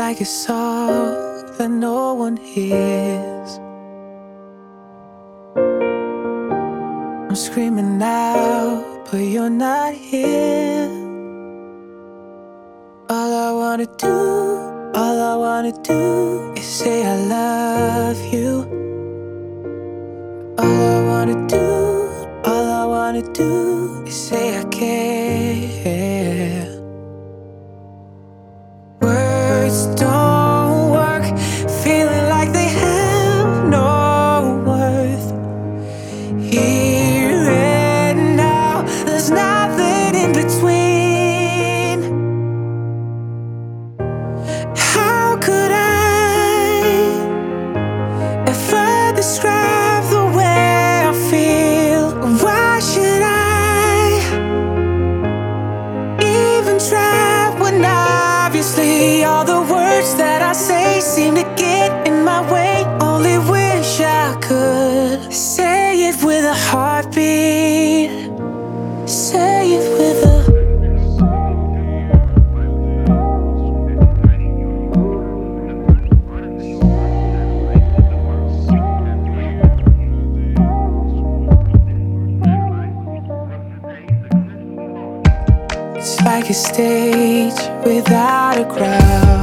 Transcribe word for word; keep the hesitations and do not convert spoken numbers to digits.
like a song that no one hears. I'm screaming out, but you're not here. All I wanna do, all I wanna do is say I love you. All I wanna do, all I wanna do is say I care. Words don't work, feeling like they have no worth. Here and now, there's nothing in between. How could I ever describe the way I feel? Why should I even try when obviously all the words that I say seem to get in my way? Only wish I could say it with a heartbeat. Say it with a It's like a stage without a crowd.